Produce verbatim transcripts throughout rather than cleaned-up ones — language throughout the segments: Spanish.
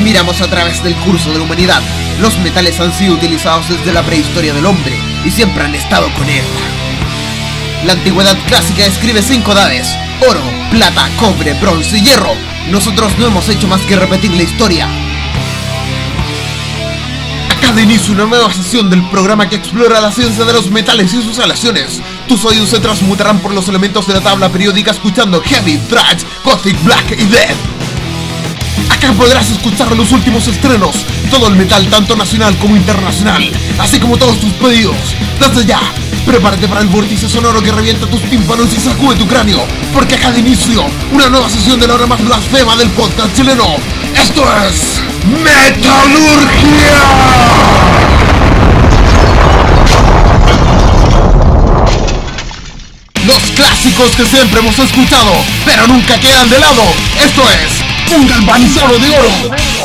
miramos a través del curso de la humanidad, los metales han sido utilizados desde la prehistoria del hombre y siempre han estado con él. La antigüedad clásica describe cinco edades: oro, plata, cobre, bronce y hierro. Nosotros no hemos hecho más que repetir la historia. Acá de inicio una nueva sesión del programa que explora la ciencia de los metales y sus aleaciones. Tus oídos se transmutarán por los elementos de la tabla periódica escuchando heavy, thrash, gothic, black y death. Acá podrás escuchar los últimos estrenos, todo el metal tanto nacional como internacional, así como todos tus pedidos. Desde ya, prepárate para el vórtice sonoro que revienta tus tímpanos y sacude tu cráneo, porque acá de inicio una nueva sesión de la hora más blasfema del podcast chileno. Esto es Metalurgia. Los clásicos que siempre hemos escuchado, pero nunca quedan de lado. Esto es un galvanizado de oro.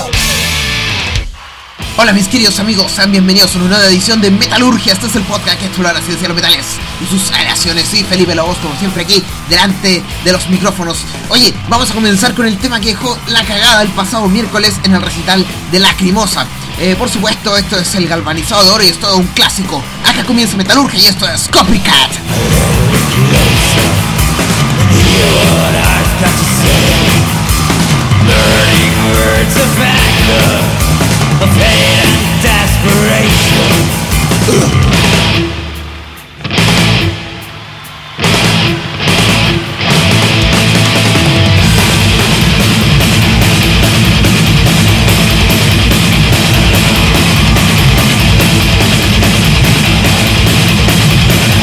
Hola mis queridos amigos, sean bienvenidos a una nueva edición de Metalurgia. Este es el podcast que explora la ciencia de los metales y sus aleaciones. Y Felipe Lobos, como siempre, aquí delante de los micrófonos. Oye, vamos a comenzar con el tema que dejó la cagada el pasado miércoles en el recital de Lacrimosa. eh, Por supuesto, esto es el galvanizado de oro y es todo un clásico. Acá comienza Metalurgia y esto es Copycat. Learning words of anger, of hate and desperation.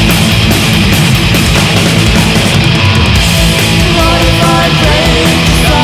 Modified brains.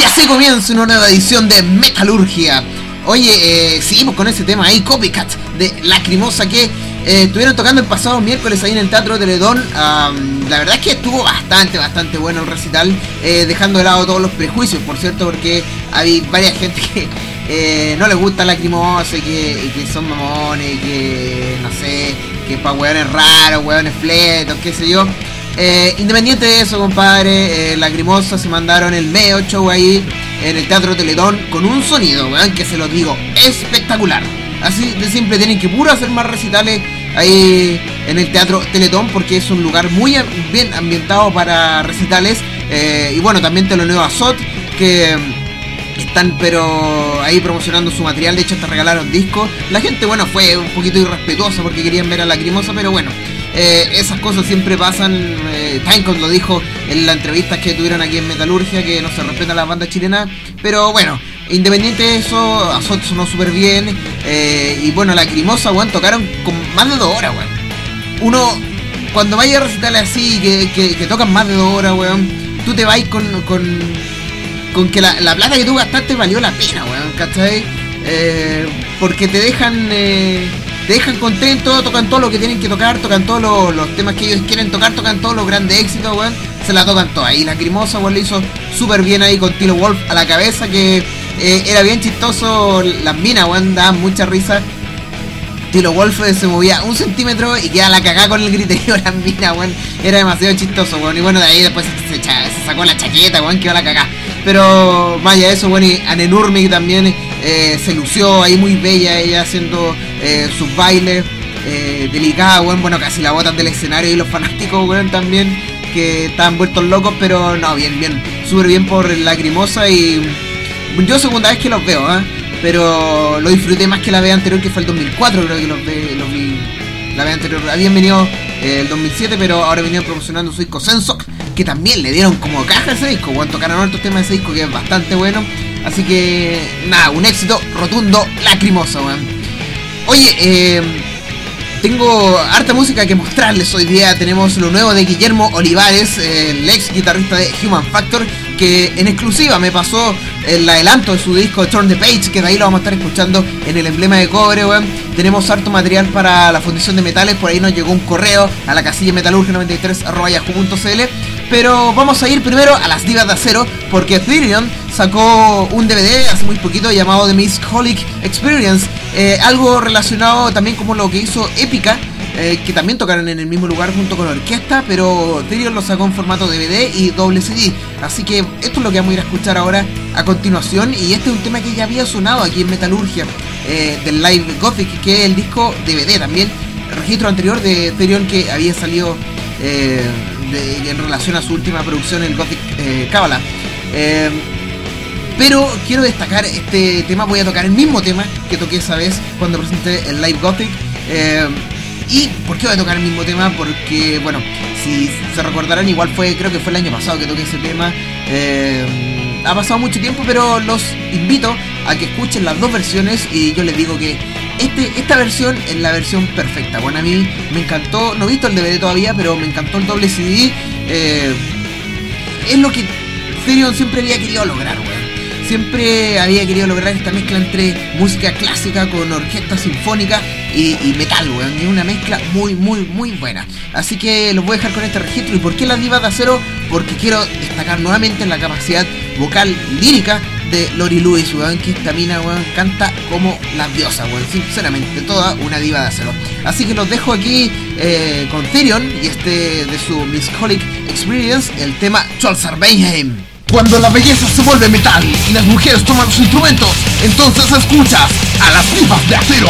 así comienza una nueva edición de Metalurgia. Oye, eh, seguimos con ese tema ahí, Copycat, de Lacrimosa, que eh, estuvieron tocando el pasado miércoles ahí en el Teatro Teledón. Um, la verdad es que estuvo bastante, bastante bueno el recital, eh, dejando de lado todos los prejuicios, por cierto, porque hay varias gente que eh, no les gusta Lacrimosa y que, y que son mamones, y que, no sé, que pa' hueones raros, hueones fletos, qué sé yo. Eh, independiente de eso, compadre, eh, Lacrimosa se mandaron el medio show ahí en el Teatro Teletón con un sonido, weón, que se los digo, espectacular. Así de simple, tienen que puro hacer más recitales ahí en el Teatro Teletón, porque es un lugar muy bien ambientado para recitales. Eh, y bueno, también teloneo a Sot, que están pero ahí promocionando su material. De hecho, hasta regalaron discos. La gente, bueno, fue un poquito irrespetuosa porque querían ver a Lacrimosa, pero bueno, eh, esas cosas siempre pasan. eh, Timecode lo dijo en la entrevista que tuvieron aquí en Metalurgia, que no se respetan las bandas chilenas. Pero bueno, independiente de eso, Azot sonó súper bien. eh, Y bueno, Lacrimosa, weón, tocaron con más de dos horas, weón. Uno, cuando vaya a recitarle así, que, que, que tocan más de dos horas, weón, tú te vas con, con, con que la, la plata que tú gastaste valió la pena, weón, ¿cachai? Eh, porque te dejan eh, te dejan contento, tocan todo lo que tienen que tocar, tocan todos los, los temas que ellos quieren tocar, tocan todos los grandes éxitos, weón, se la tocan todas. Y Lacrimosa, weón, lo hizo súper bien ahí con Tilo Wolf a la cabeza, que eh, era bien chistoso. Las minas, weón, daban mucha risa. Tilo Wolf se movía un centímetro y quedaba la cagada con el griterío de las minas, weón. Era demasiado chistoso, weón. Y bueno, de ahí después se, se, se sacó la chaqueta, weón, quedó la cagada. Pero vaya eso, bueno, y Anenurmi también eh, se lució ahí muy bella, ella haciendo eh, sus bailes, eh, delicada, weón. Bueno, casi la botan del escenario y los fanáticos, weón, también, que estaban vueltos locos, pero no, bien, bien, súper bien por Lacrimosa. Y yo segunda vez que los veo, ¿eh? Pero lo disfruté más que la vez anterior, que fue el dos mil cuatro, creo que los, ve, los vi la vez anterior. Habían venido eh, el dos mil siete, pero ahora venían promocionando su disco Sensok, que también le dieron como caja a ese disco, bueno, tocaron otros temas de ese disco que es bastante bueno. Así que nada, un éxito rotundo, Lacrimosa, weón. Oye, eh, tengo harta música que mostrarles hoy día. Tenemos lo nuevo de Guillermo Olivares, el ex guitarrista de Human Factor, que en exclusiva me pasó el adelanto de su disco Turn the Page, que de ahí lo vamos a estar escuchando en el emblema de cobre, weón. Tenemos harto material para la fundición de metales. Por ahí nos llegó un correo a la casilla metalurgia noventa y tres arroba yahoo punto cl. Pero vamos a ir primero a las divas de acero, porque Therion sacó un D V D hace muy poquito llamado The Miscolic Experience, eh, algo relacionado también como lo que hizo Épica, eh, que también tocaron en el mismo lugar junto con la orquesta, pero Therion lo sacó en formato D V D y doble C D. Así que esto es lo que vamos a ir a escuchar ahora a continuación, y este es un tema que ya había sonado aquí en Metalurgia, eh, del Live Gothic, que es el disco D V D también, el registro anterior de Therion que había salido eh, de, en relación a su última producción, el Gothic eh, Kabbalah. Eh, pero quiero destacar este tema. Voy a tocar el mismo tema que toqué esa vez cuando presenté el Live Gothic. Eh, ¿Y por qué voy a tocar el mismo tema? Porque, bueno, si se recordarán, igual fue, creo que fue el año pasado que toqué ese tema. Eh, ha pasado mucho tiempo, pero los invito a que escuchen las dos versiones, y yo les digo que este, esta versión es la versión perfecta. Bueno, a mí me encantó, no he visto el D V D todavía, pero me encantó el doble C D. Eh, es lo que Therion siempre había querido lograr, weón. Siempre había querido lograr esta mezcla entre música clásica con orquesta sinfónica y, y metal, weón. Y una mezcla muy, muy, muy buena. Así que los voy a dejar con este registro. ¿Y por qué las divas de acero? Porque quiero destacar nuevamente la capacidad vocal lírica de Lori Lewis, weón. Que esta mina, weón, canta como las diosas, weón. Sinceramente, toda una diva de acero. Así que los dejo aquí eh, con Therion y este de su Miscolic Experience, el tema Tjalsarveinheim. Cuando la belleza se vuelve metal y las mujeres toman los instrumentos, entonces escuchas a las divas de acero.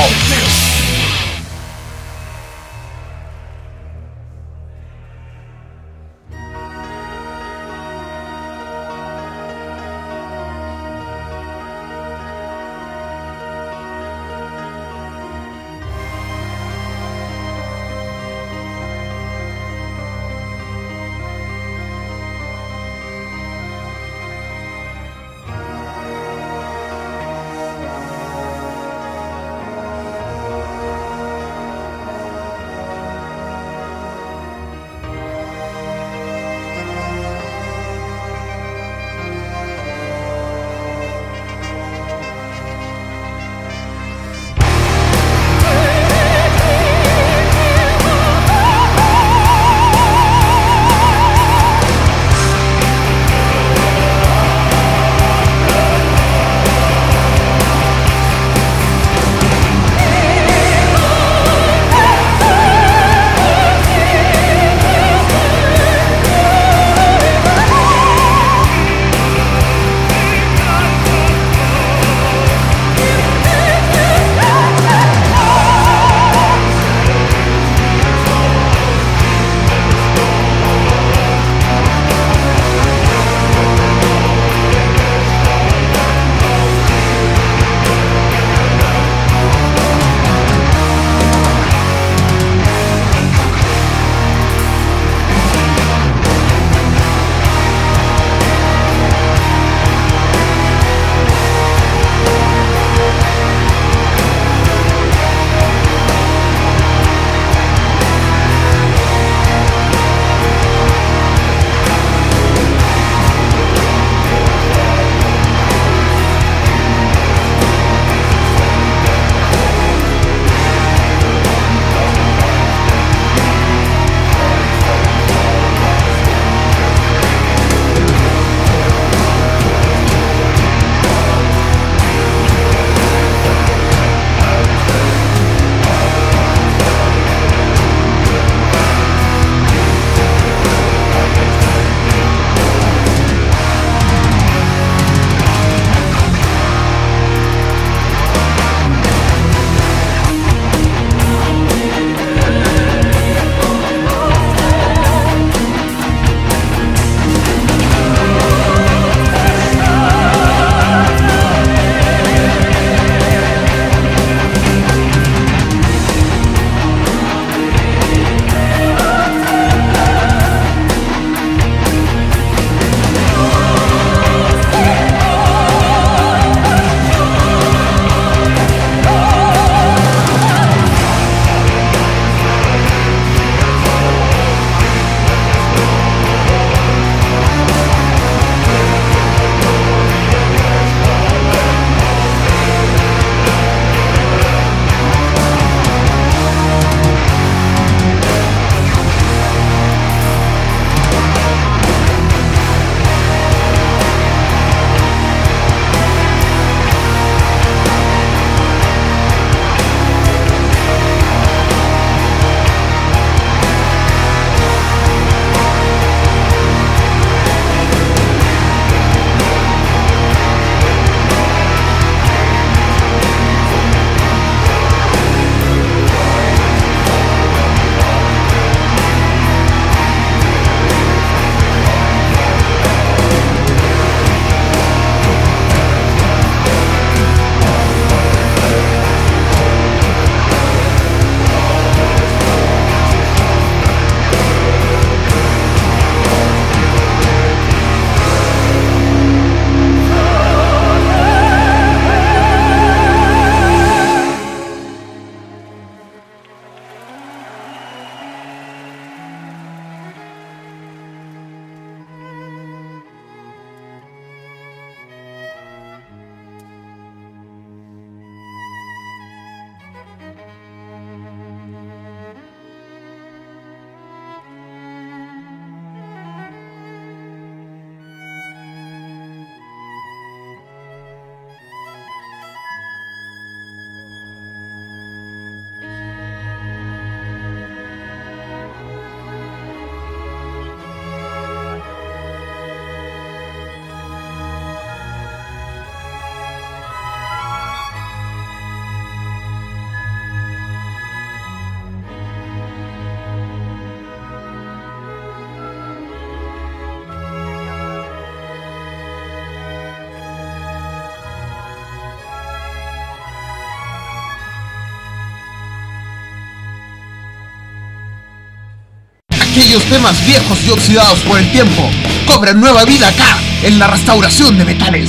Aquellos temas viejos y oxidados por el tiempo cobran nueva vida acá, en la restauración de metales.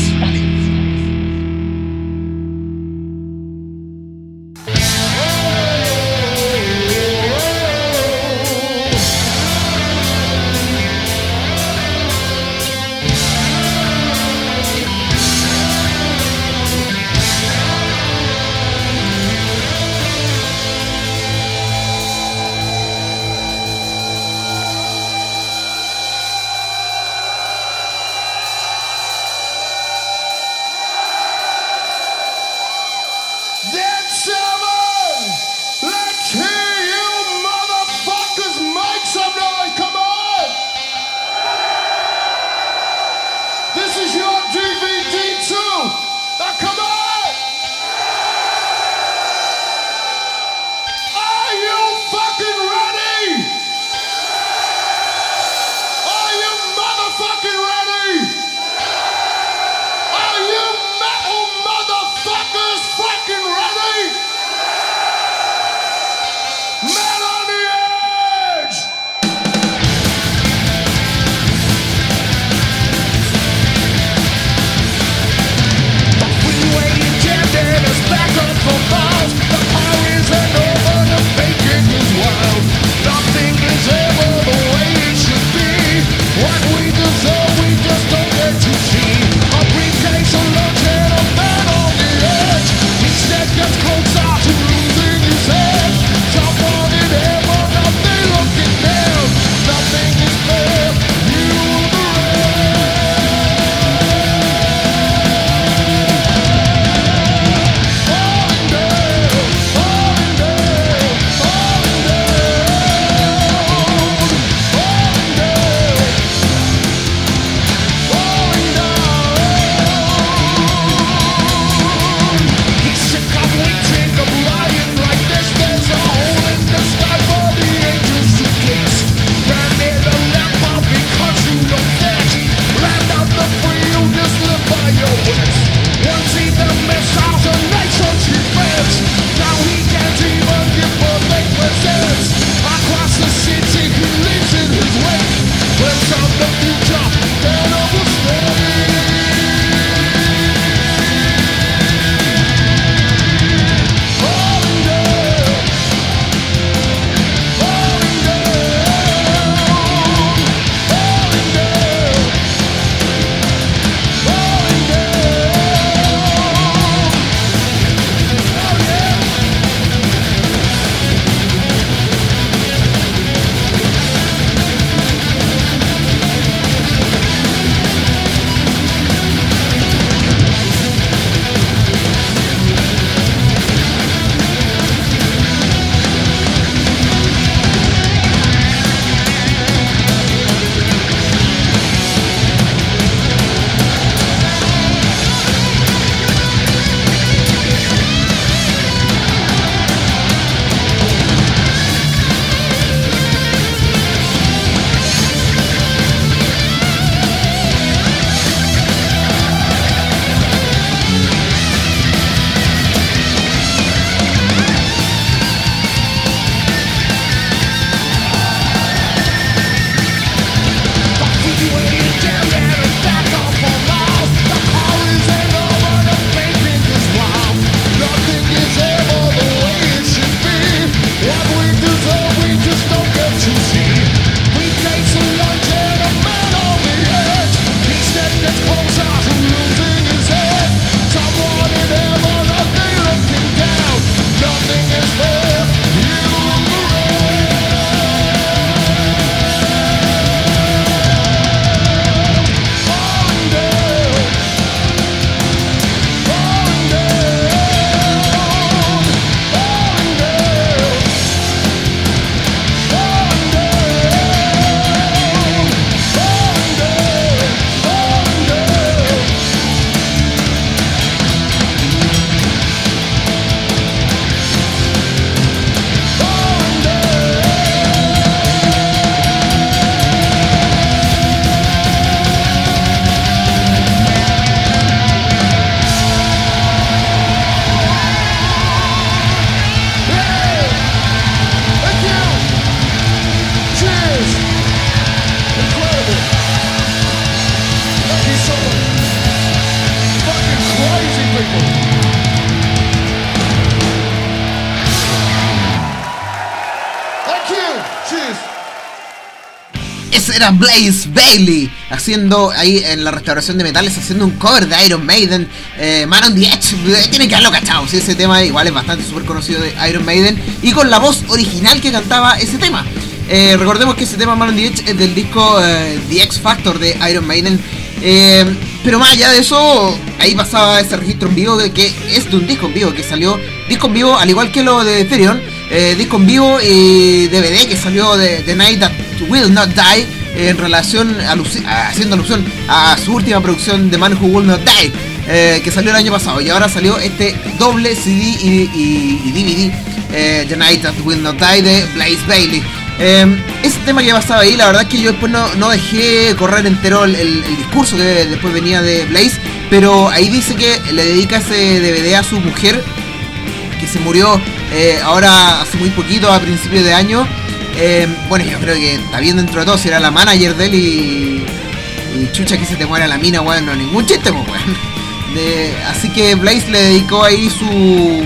era Blaze Bayley haciendo ahí en la restauración de metales, haciendo un cover de Iron Maiden, eh, Man on the Edge. Tienen que haberlo cachado, si ese tema igual es bastante súper conocido de Iron Maiden, y con la voz original que cantaba ese tema. Eh, recordemos que ese tema Man on the Edge es del disco eh, The X Factor de Iron Maiden. Eh, pero más allá de eso, ahí pasaba ese registro en vivo que es de un disco en vivo que salió, disco en vivo al igual que lo de Therion, eh, disco en vivo y D V D que salió de The Night That Will Not Die, eh, en relación, alusi- haciendo alusión a su última producción The Man Who Will Not Die, eh, que salió el año pasado, y ahora salió este doble C D y, y, y D V D, eh, The Night That Will Not Die de Blaze Bayley. Eh, ese tema que pasaba ahí, la verdad es que yo después no, no dejé correr entero el, el, el discurso que después venía de Blaze, pero ahí dice que le dedica ese D V D a su mujer, que se murió eh, ahora hace muy poquito, a principios de año. Eh, bueno, yo creo que está bien dentro de todo, si era la manager de él y, y chucha que se te muera la mina, weón, no ningún chiste, pues, weón. De, así que Blaze le dedicó ahí su...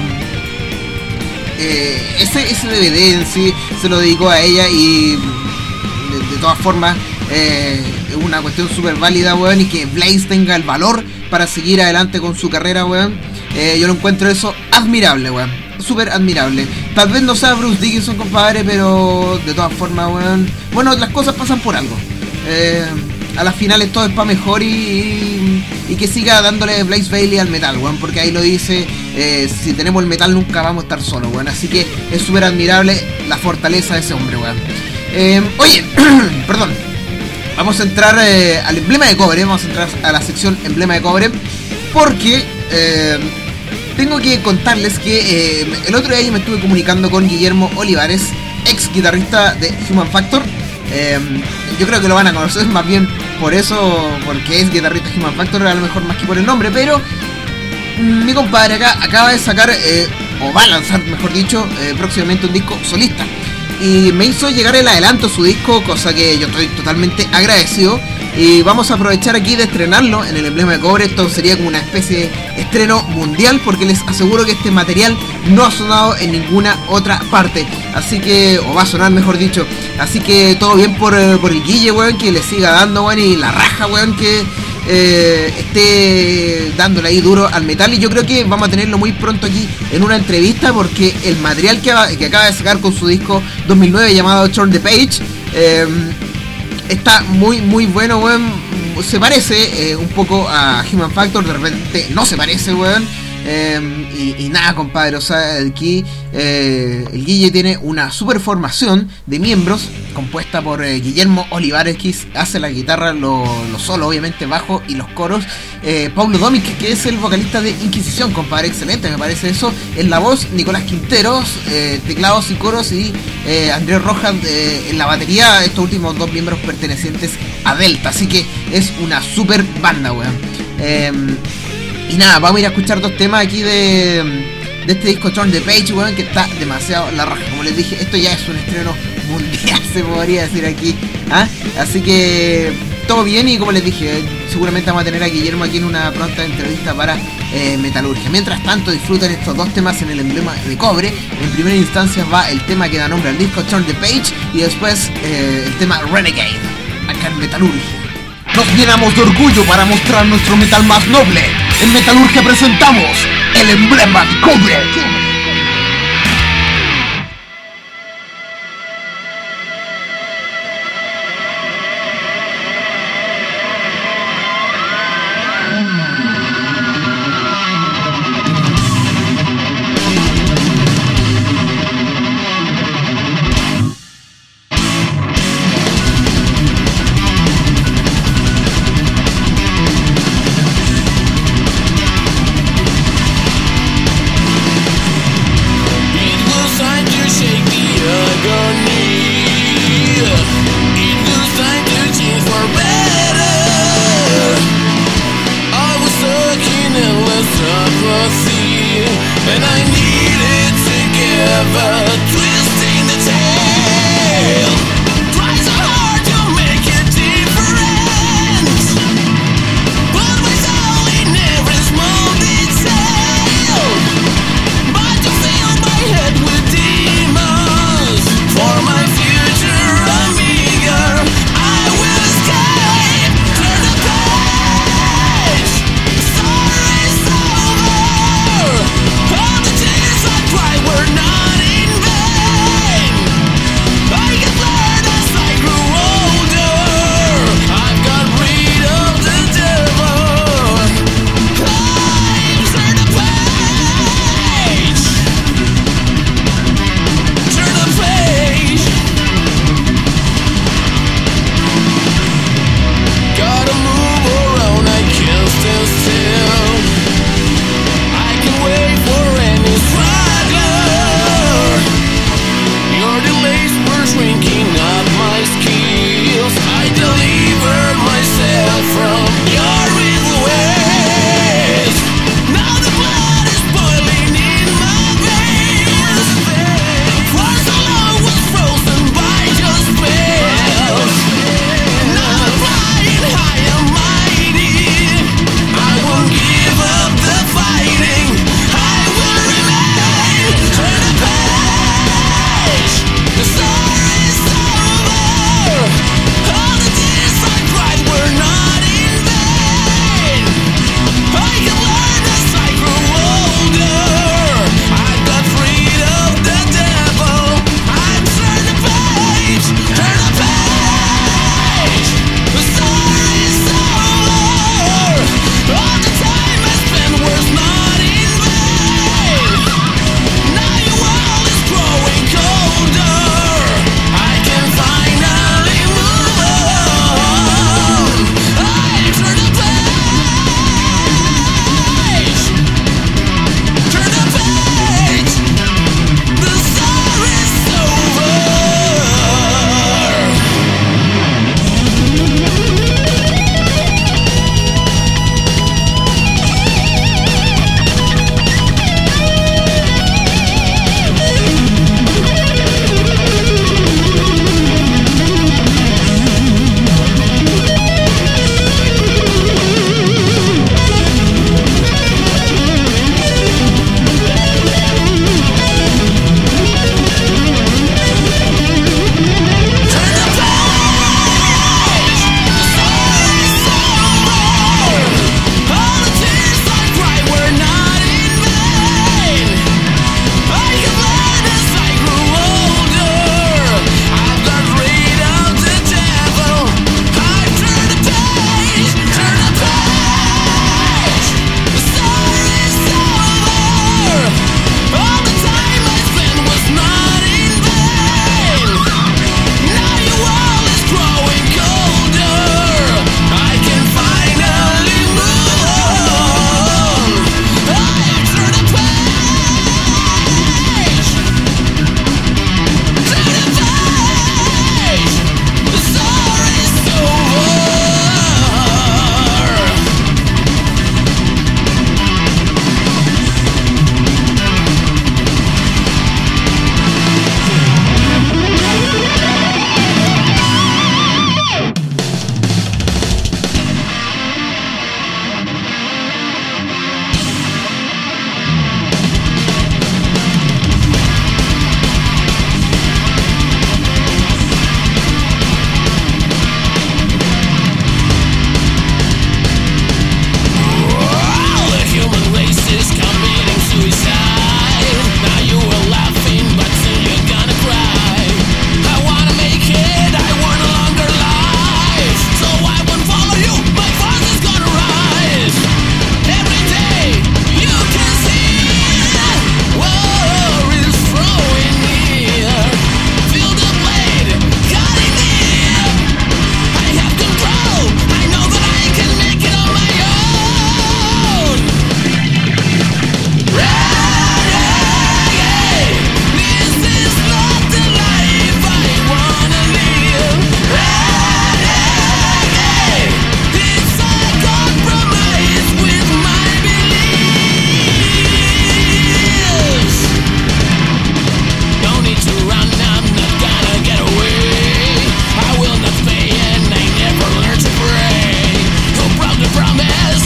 Eh, ese, ese D V D en sí se lo dedicó a ella, y de, de todas formas eh, es una cuestión súper válida, weón, y que Blaze tenga el valor para seguir adelante con su carrera, weón. Eh, yo lo encuentro eso admirable, weón, súper admirable. Tal vez no sea Bruce Dickinson, compadre, pero de todas formas, weón, bueno, las cosas pasan por algo. Eh, a las finales todo es para mejor, y, y, y que siga dándole Blaze Bayley al metal, weón, porque ahí lo dice, eh, si tenemos el metal nunca vamos a estar solos, weón, así que es súper admirable la fortaleza de ese hombre, weón. Eh, oye, perdón, vamos a entrar eh, al emblema de cobre, vamos a entrar a la sección emblema de cobre, porque eh, tengo que contarles que eh, el otro día yo me estuve comunicando con Guillermo Olivares, ex guitarrista de Human Factor. Eh, yo creo que lo van a conocer más bien por eso, porque es guitarrista de Human Factor, a lo mejor más que por el nombre, pero mi compadre acá acaba de sacar, eh, o va a lanzar, mejor dicho, eh, próximamente un disco solista, y me hizo llegar el adelanto su disco, cosa que yo estoy totalmente agradecido, y vamos a aprovechar aquí de estrenarlo en el emblema de cobre. Esto sería como una especie de estreno mundial, porque les aseguro que este material no ha sonado en ninguna otra parte, así que, o va a sonar mejor dicho, así que todo bien por, por el Guille, weón, que le siga dando, weón, y la raja, weón, que eh, esté dándole ahí duro al metal, y yo creo que vamos a tenerlo muy pronto aquí en una entrevista, porque el material que, que acaba de sacar con su disco dos mil nueve llamado Turn the Page, eh, está muy muy bueno, weón. Se parece eh, un poco a Human Factor, de repente no se parece, weón. Eh, y, y nada, compadre, o sea, aquí eh, el Guille tiene una super formación de miembros compuesta por eh, Guillermo Olivares, que hace la guitarra, lo, lo solo, obviamente, bajo y los coros. Eh, Paulo Domic, que es el vocalista de Inquisición, compadre, excelente, me parece eso. En la voz, Nicolás Quinteros, eh, teclados y coros, y eh, Andrés Rojas eh, en la batería, estos últimos dos miembros pertenecientes a Delta, así que es una super banda, weón. Eh, Y nada, vamos a ir a escuchar dos temas aquí de, de este disco Turn the Page, weón, que está demasiado la raja. Como les dije, esto ya es un estreno mundial, se podría decir aquí, ¿ah? Así que todo bien, y como les dije, seguramente vamos a tener a Guillermo aquí en una pronta entrevista para eh, Metalurgia. Mientras tanto, disfruten estos dos temas en el emblema de cobre. En primera instancia va el tema que da nombre al disco, Turn the Page, y después eh, el tema Renegade, acá en Metalurgia. Nos llenamos de orgullo para mostrar nuestro metal más noble. En Metalurgia presentamos el emblema de cobre. For my future amiga, I will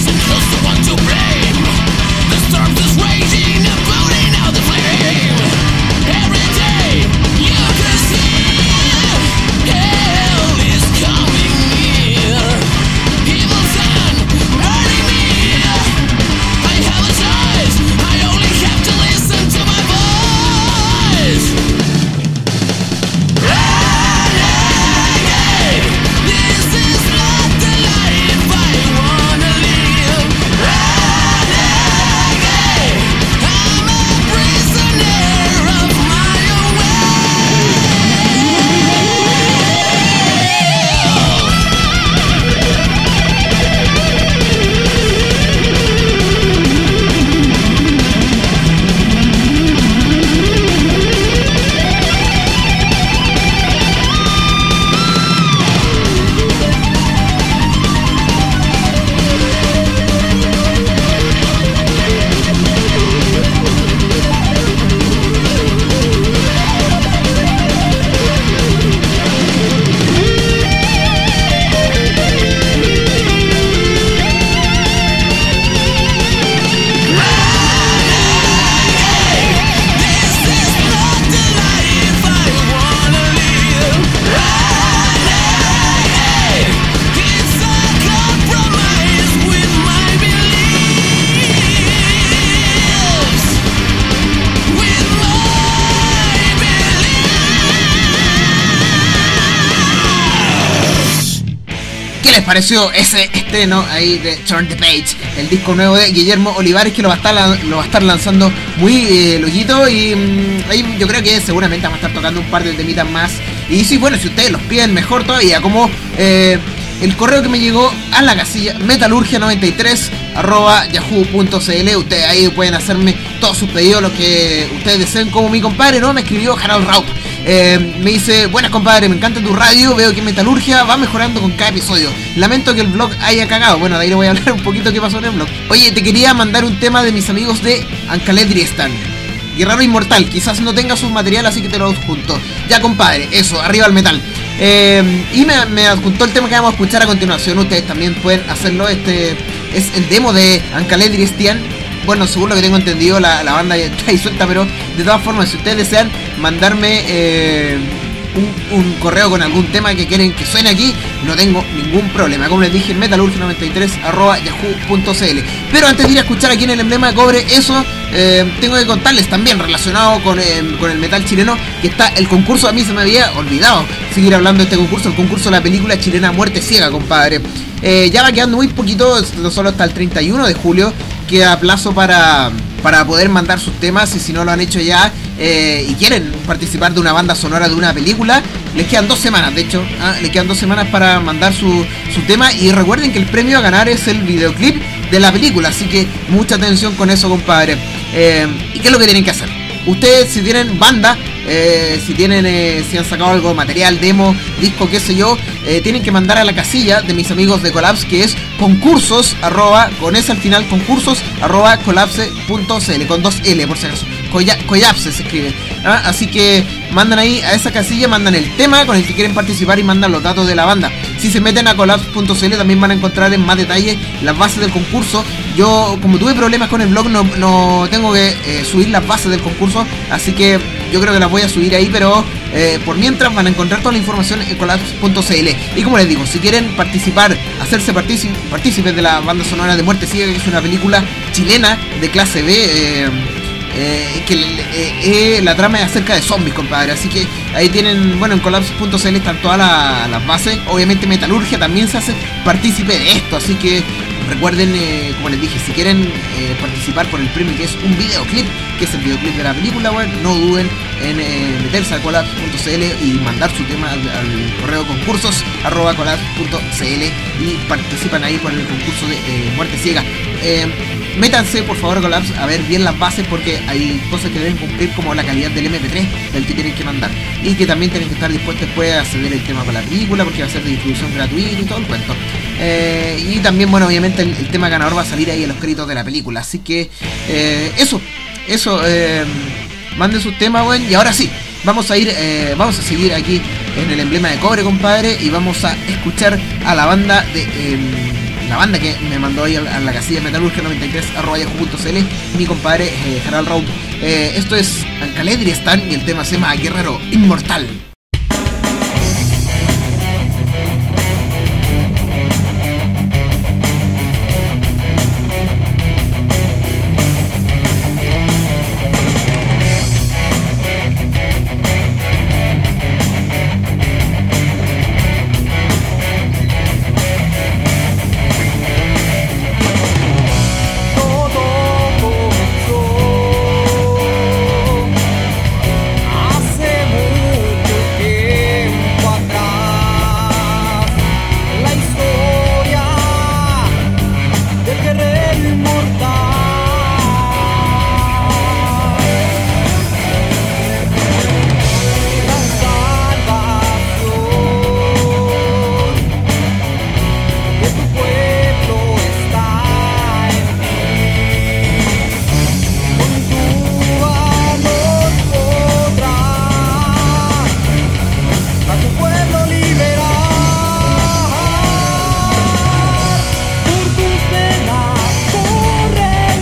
les pareció ese estreno ahí de Turn the Page, el disco nuevo de Guillermo Olivares, que lo va a estar, lo va a estar lanzando muy eh, loquito? Y mmm, ahí yo creo que seguramente vamos a estar tocando un par de temitas más. Y sí, bueno, si ustedes los piden, mejor todavía, como eh, el correo que me llegó a la casilla metalurgia noventa y tres arroba yahoo punto cl. Ustedes ahí pueden hacerme todos sus pedidos, los que ustedes deseen, como mi compadre, ¿no? Me escribió Harold Raup. Eh, me dice: buenas compadre, me encanta tu radio, veo que Metalurgia va mejorando con cada episodio. Lamento que el blog haya cagado. Bueno, de ahí le voy a hablar un poquito qué pasó en el blog. Oye, te quería mandar un tema de mis amigos de Ancaledriestan, Guerrero Inmortal. Quizás no tenga sus material, así que te lo adjunto. Ya compadre, eso, arriba el metal. Eh, y me, me adjuntó el tema que vamos a escuchar a continuación. Ustedes también pueden hacerlo. Este es el demo de Ancaledriestan. Bueno, según lo que tengo entendido, la, la banda ya está ahí suelta, pero de todas formas, si ustedes desean mandarme eh, un, un correo con algún tema que quieren que suene aquí, no tengo ningún problema. Como les dije, metalurgia noventa y tres arroba yahoo punto cl. Pero antes de ir a escuchar aquí en el emblema de cobre, eso, eh, tengo que contarles también, relacionado con, eh, con el metal chileno, que está el concurso. A mí se me había olvidado seguir hablando de este concurso, el concurso de la película chilena Muerte Ciega, compadre. Eh, ya va quedando muy poquito, solo hasta el treinta y uno de julio. Queda plazo para, para poder mandar sus temas, y si no lo han hecho ya eh, y quieren participar de una banda sonora de una película, les quedan dos semanas, de hecho, ¿ah? les quedan dos semanas para mandar su, su tema. Y recuerden que el premio a ganar es el videoclip de la película, así que mucha atención con eso, compadre. Eh, ¿Y qué es lo que tienen que hacer? Ustedes, si tienen banda, eh, si tienen, eh, si han sacado algo, material, demo, disco, qué sé yo, eh, tienen que mandar a la casilla de mis amigos de Collapse, que es concursos arroba, con ese al final, concursos arroba colapse punto cl, con dos L por si acaso. Collapse se escribe, ¿ah? Así que mandan ahí a esa casilla, mandan el tema con el que quieren participar y mandan los datos de la banda. Si se meten a colapse punto cl también van a encontrar en más detalle las bases del concurso. Yo, como tuve problemas con el blog, no, no tengo que eh, subir las bases del concurso, así que yo creo que las voy a subir ahí, pero eh, por mientras van a encontrar toda la información en colapse punto cl. Y como les digo, si quieren participar, hacerse partícipes partícipes de la banda sonora de Muerte Ciega, que es una película chilena de clase B, eh, Eh, que eh, eh, la trama es acerca de zombies, compadre. Así que ahí tienen, bueno, en colapse punto cl están todas la, las bases. Obviamente Metalurgia también se hace partícipe de esto, así que recuerden, eh, como les dije, si quieren eh, participar por el premio, que es un videoclip, que es el videoclip de la película, bueno, no duden en eh, meterse a colapse punto cl y mandar su tema al, al correo concursos arroba colapse punto cl y participan ahí con el concurso de eh, Muerte Ciega. Eh, métanse por favor a Collapse a ver bien las bases, porque hay cosas que deben cumplir, como la calidad del eme pe tres del que tienen que mandar, y que también tienen que estar dispuestos después a ceder el tema con la película, porque va a ser de distribución gratuita y todo el cuento. Eh, y también, bueno, obviamente el, el tema ganador va a salir ahí en los créditos de la película, así que eh, eso, eso, eh, manden sus temas, bueno, y ahora sí, vamos a ir, eh, vamos a seguir aquí en el emblema de cobre, compadre, y vamos a escuchar a la banda de... Eh, la banda que me mandó ahí a la, a la casilla metalurgia noventa y tres arroba yahoo punto c l, mi compadre eh, Harald Raub. Eh, esto es Caledriestan y el tema se llama Guerrero Inmortal. Hace mucho tiempo atrás, la historia del guerrero inmortal, la salvación de tu pueblo está en ti. Con tu valor podrás a tu pueblo liberar. Por tus venas corre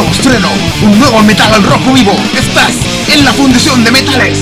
nuevo estreno, un nuevo metal al rojo vivo. Estás en la fundición de metales.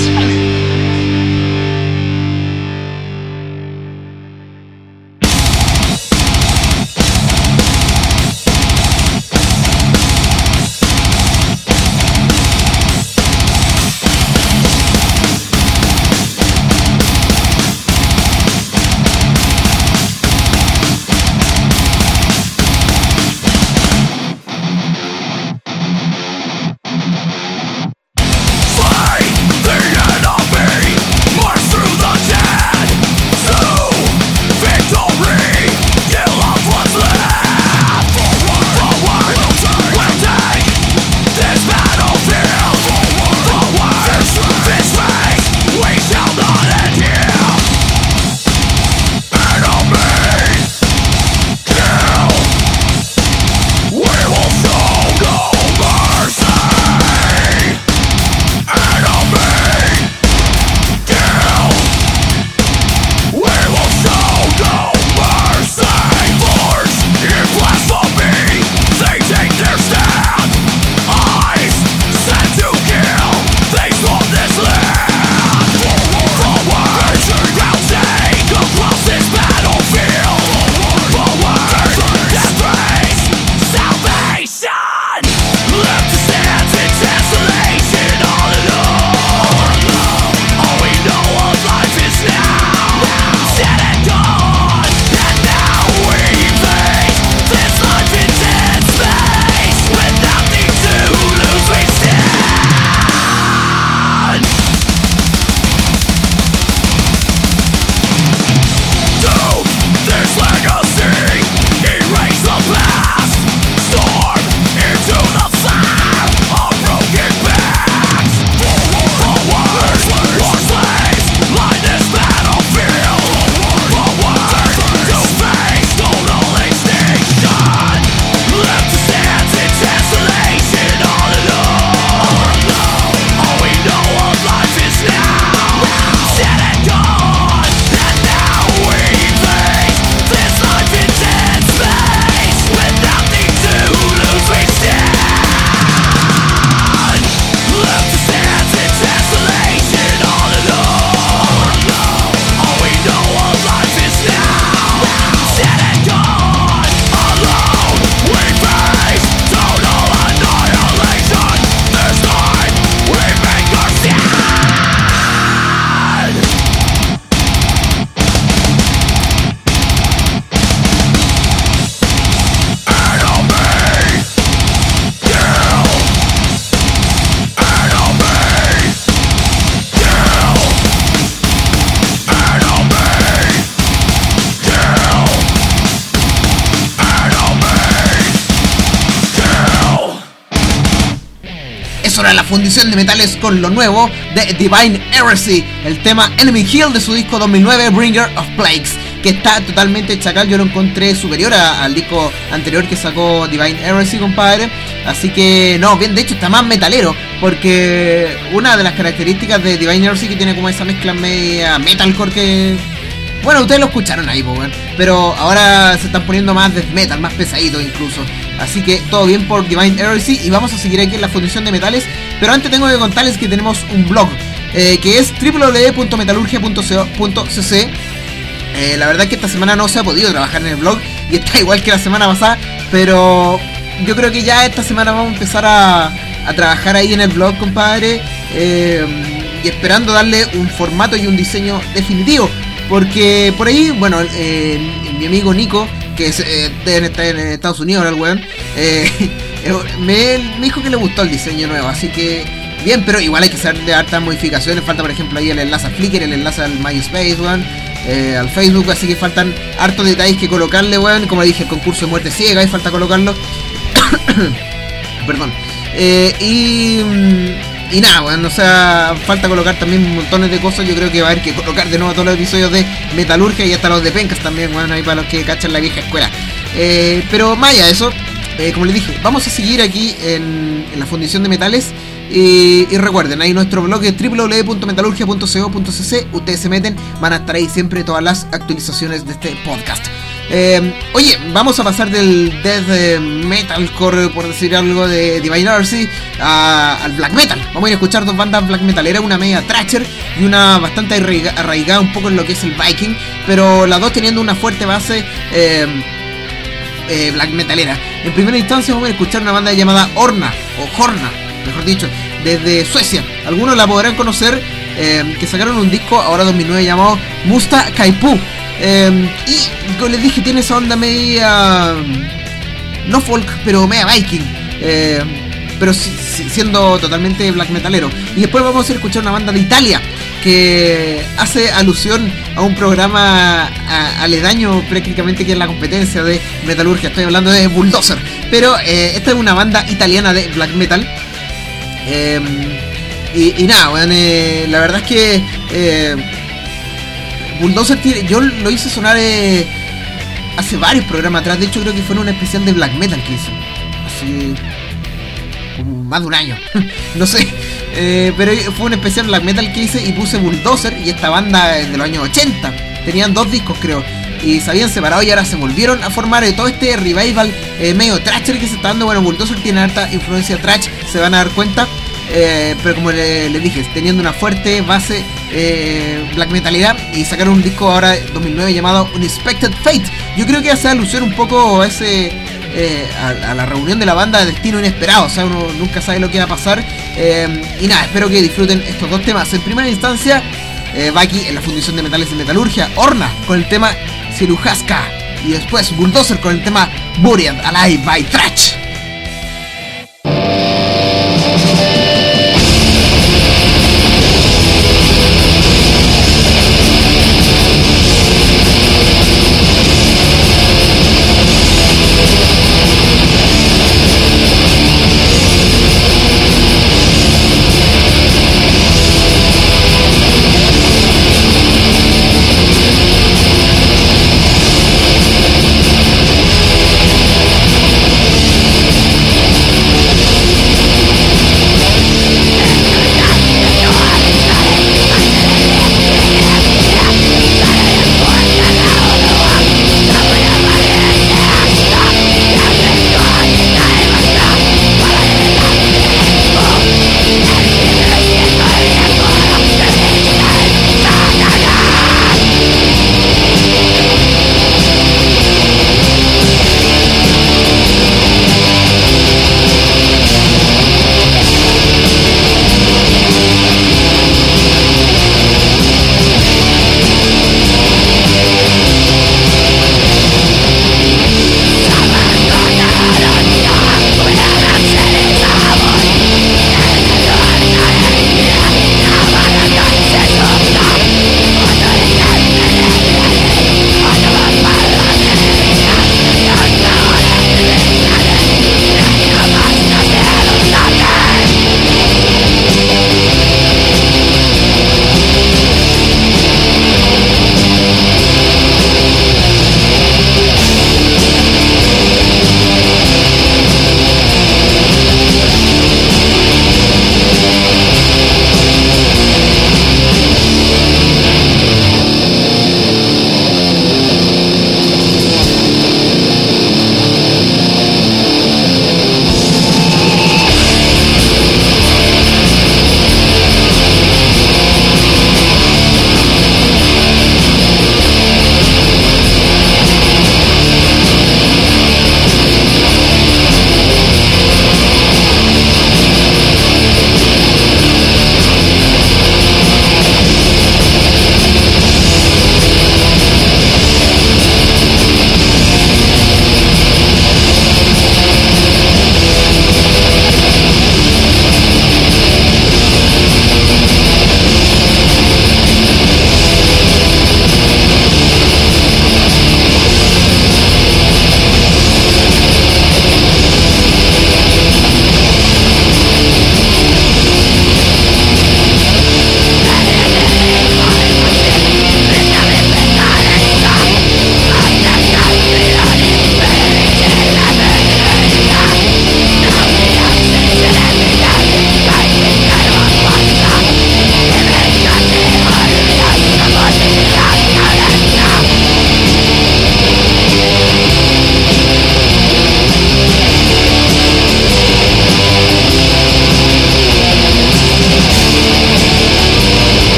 Era la fundición de metales con lo nuevo de Divine Heresy, el tema Enemy Hill de su disco dos mil nueve Bringer of Plagues, que está totalmente chacal. Yo lo encontré superior a, al disco anterior que sacó Divine Heresy, compadre. Así que no, bien, de hecho está más metalero, porque una de las características de Divine Heresy que tiene como esa mezcla media metalcore que... Bueno, ustedes lo escucharon ahí, pues, bueno. Pero ahora se están poniendo más death metal, más pesadito incluso. Así que todo bien por Divine Heresy. Y vamos a seguir aquí en la fundición de metales. Pero antes tengo que contarles que tenemos un blog eh, que es doble u doble u doble u punto metalurgia punto c c. eh, La verdad es que esta semana no se ha podido trabajar en el blog y está igual que la semana pasada. Pero yo creo que ya esta semana vamos a empezar a, a trabajar ahí en el blog, compadre. eh, Y esperando darle un formato y un diseño definitivo. Porque por ahí, bueno, eh, mi amigo Nico, que es, eh, debe estar en Estados Unidos ahora el weón, eh, me, me dijo que le gustó el diseño nuevo, así que bien, pero igual hay que hacerle hartas modificaciones. Falta, por ejemplo, ahí el enlace a Flickr, el enlace al MySpace, weón, eh, al Facebook, así que faltan hartos detalles que colocarle, weón. Como dije, el concurso de muerte ciega, ahí falta colocarlo. Perdón. Eh, y... Y nada, bueno, o sea, falta colocar también montones de cosas. Yo creo que va a haber que colocar de nuevo todos los episodios de Metalurgia y hasta los de Pencas también, bueno, ahí para los que cachan la vieja escuela. Eh, pero más allá de eso, eh, como les dije, vamos a seguir aquí en, en la fundición de metales. Y, y recuerden, ahí nuestro blog es doble u doble u doble u punto metalurgia punto co punto c c. Ustedes se meten, van a estar ahí siempre todas las actualizaciones de este podcast. Eh, oye, vamos a pasar del death eh, metalcore, por decir algo, de Divine Heresy a, al black metal. Vamos a ir a escuchar dos bandas black metaleras, una media thrasher y una bastante arraiga, arraigada un poco en lo que es el Viking, pero las dos teniendo una fuerte base eh, eh, black metalera. En primera instancia vamos a escuchar una banda llamada Horna, o Horna, mejor dicho, desde Suecia. Algunos la podrán conocer, eh, que sacaron un disco ahora dos mil nueve llamado Musta Kaipu. Eh, y como les dije, tiene esa onda media no folk, pero media Viking, eh, pero si, si, siendo totalmente black metalero. Y después vamos a escuchar una banda de Italia que hace alusión a un programa a, aledaño prácticamente, que es la competencia de metalurgia. Estoy hablando de Bulldozer, pero eh, esta es una banda italiana de black metal. Eh, y, y nada, bueno, eh, la verdad es que eh, Bulldozer tiene, yo lo hice sonar eh, hace varios programas atrás. De hecho creo que fue en un especial de black metal que hice hace como más de un año no sé, eh, pero fue un especial black metal que hice y puse Bulldozer y esta banda de los años ochenta. Tenían dos discos creo y se habían separado y ahora se volvieron a formar eh, todo este revival eh, medio thrasher que se está dando. Bueno, Bulldozer tiene harta influencia thrash, se van a dar cuenta. Eh, pero como les le dije, teniendo una fuerte base eh, black metalera, y sacaron un disco ahora dos mil nueve llamado Unexpected Fate. Yo creo que hace alusión un poco a ese eh, a, a la reunión de la banda de Destino Inesperado. O sea, uno nunca sabe lo que va a pasar. Eh, y nada, espero que disfruten estos dos temas. En primera instancia eh, va aquí en la Fundición de Metales y Metalurgia Horna con el tema Sirujaska, y después Bulldozer con el tema Buried Alive by Thrash. We'll be right back.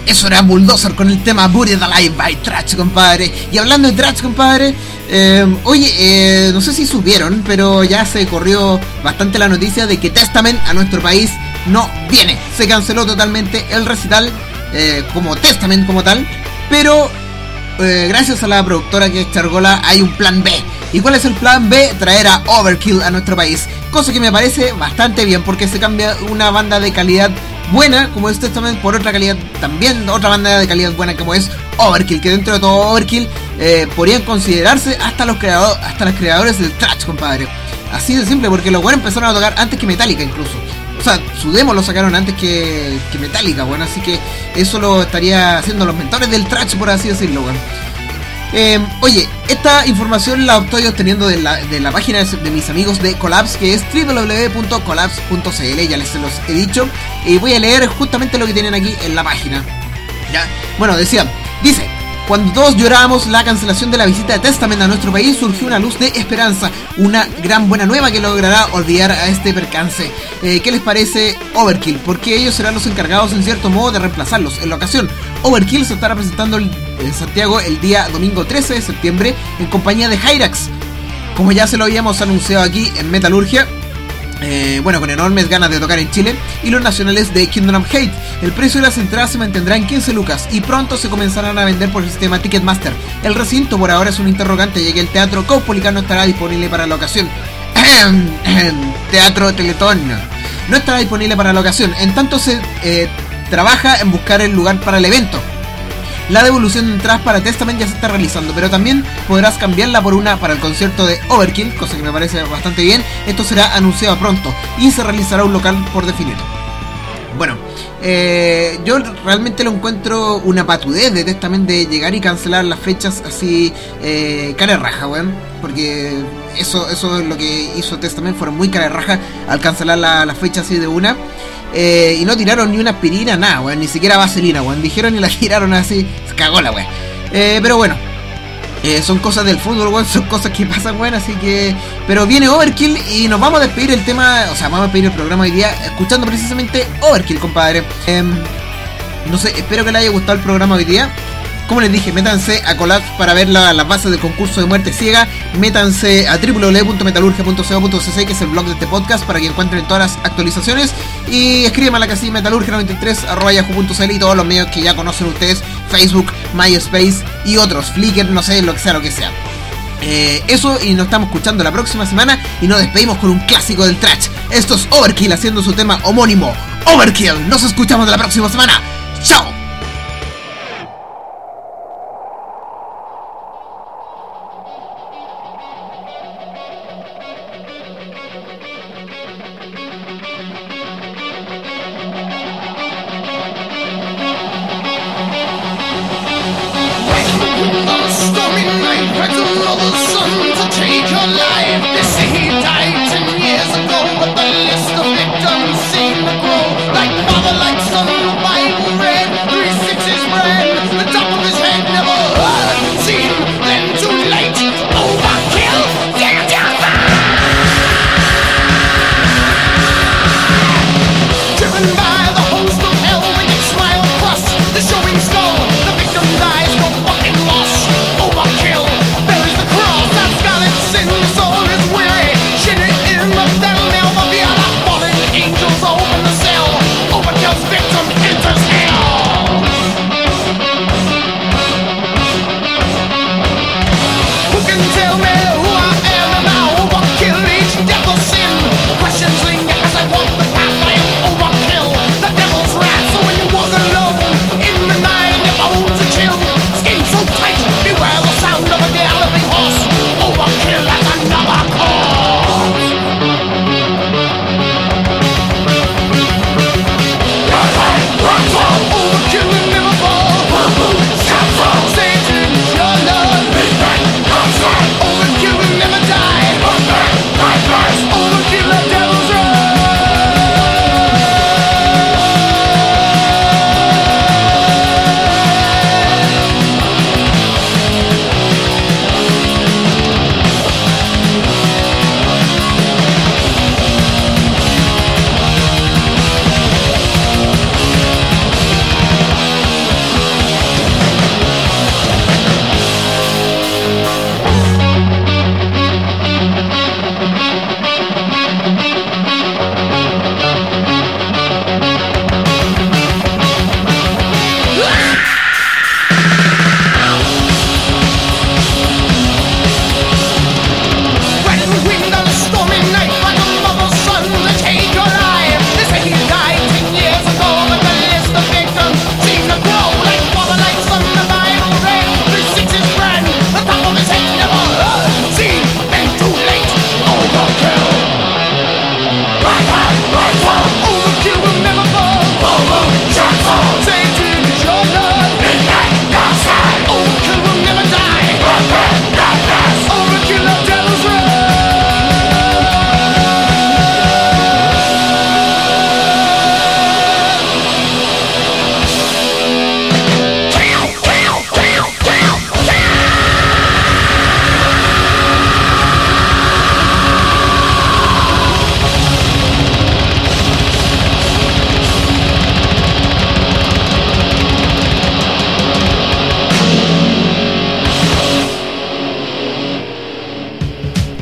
Eso era Bulldozer con el tema Buried Alive by Thrash, compadre. Y hablando de Thrash, compadre, eh, oye, eh, no sé si supieron, pero ya se corrió bastante la noticia de que Testament a nuestro país no viene. Se canceló totalmente el recital eh, como Testament como tal, pero eh, gracias a la productora que es Chargola hay un plan B. ¿Y cuál es el plan B? Traer a Overkill a nuestro país. Cosa que me parece bastante bien, porque se cambia una banda de calidad buena como es Testament por otra calidad también, otra banda de calidad buena como es Overkill, que dentro de todo Overkill eh, podrían considerarse hasta los creadores, hasta los creadores del thrash, compadre. Así de simple, porque los buenos empezaron a tocar antes que Metallica incluso. O sea, su demo lo sacaron antes que, que Metallica, bueno, así que eso lo estaría haciendo los mentores del thrash, por así decirlo, bueno. Eh, oye, esta información la estoy obteniendo de la, de la página de mis amigos de Collapse, que es doble u doble u doble u punto collapse punto c l. Ya les se los he dicho y voy a leer justamente lo que tienen aquí en la página. ¿Ya? Bueno, decía, dice: cuando todos llorábamos la cancelación de la visita de Testament a nuestro país, surgió una luz de esperanza, una gran buena nueva que logrará olvidar a este percance. Eh, ¿Qué les parece Overkill? Porque ellos serán los encargados en cierto modo de reemplazarlos. En la ocasión, Overkill se estará presentando en Santiago el día domingo trece de septiembre en compañía de Hyrax, como ya se lo habíamos anunciado aquí en Metalurgia. Eh, bueno, con enormes ganas de tocar en Chile, y los nacionales de Kingdom of Hate. El precio de las entradas se mantendrá en quince lucas y pronto se comenzarán a vender por el sistema Ticketmaster. El recinto por ahora es un interrogante, ya que el Teatro Caupolicán estará disponible para la ocasión. Teatro Teletón no estará disponible para la ocasión. En tanto se eh, trabaja en buscar el lugar para el evento. La devolución de entradas para Testament ya se está realizando, pero también podrás cambiarla por una para el concierto de Overkill, cosa que me parece bastante bien. Esto será anunciado pronto y se realizará un local por definir. Bueno, eh, yo realmente lo encuentro una patudez de Testament de llegar y cancelar las fechas así, eh, cara de raja, weón. Porque eso, eso es lo que hizo Testament, fueron muy cara de raja al cancelar la, la fecha así de una. Eh, y no tiraron ni una aspirina, nada, weón, ni siquiera vaselina, weón. Dijeron y la tiraron así, se cagó la weón. Eh, pero bueno, eh, son cosas del fútbol, weón, son cosas que pasan, weón, así que... Pero viene Overkill y nos vamos a despedir el tema, o sea, vamos a despedir el programa hoy día escuchando precisamente Overkill, compadre. Eh, no sé, espero que les haya gustado el programa hoy día. Como les dije, métanse a Collapse para ver las la bases del concurso de muerte ciega. Métanse a doble u doble u doble u punto metalurgia punto co punto c c, que es el blog de este podcast, para que encuentren todas las actualizaciones. Y escriban a la casilla metalurgia noventa y tres arroba yahoo punto c l y todos los medios que ya conocen ustedes: Facebook, MySpace y otros, Flickr, no sé, lo que sea, lo que sea. Eh, eso, y nos estamos escuchando la próxima semana y nos despedimos con un clásico del thrash. Esto es Overkill haciendo su tema homónimo, Overkill. Nos escuchamos la próxima semana. ¡Chao! The showing skull, the victim dies, no fucking loss. Overkill,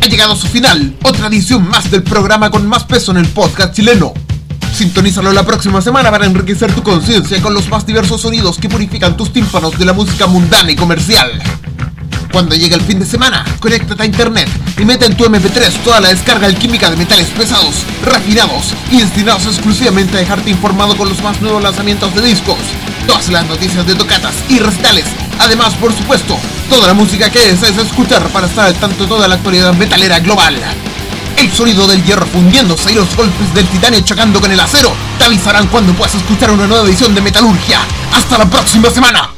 llegado a su final, otra edición más del programa con más peso en el podcast chileno. Sintonízalo la próxima semana para enriquecer tu conciencia con los más diversos sonidos que purifican tus tímpanos de la música mundana y comercial. Cuando llegue el fin de semana, conéctate a internet y mete en tu eme pe tres toda la descarga alquímica de metales pesados, refinados y destinados exclusivamente a dejarte informado con los más nuevos lanzamientos de discos, todas las noticias de tocatas y recitales, además, por supuesto, toda la música que desees escuchar para estar al tanto de toda la actualidad metalera global. El sonido del hierro fundiéndose y los golpes del titanio chocando con el acero te avisarán cuando puedas escuchar una nueva edición de Metalurgia. ¡Hasta la próxima semana!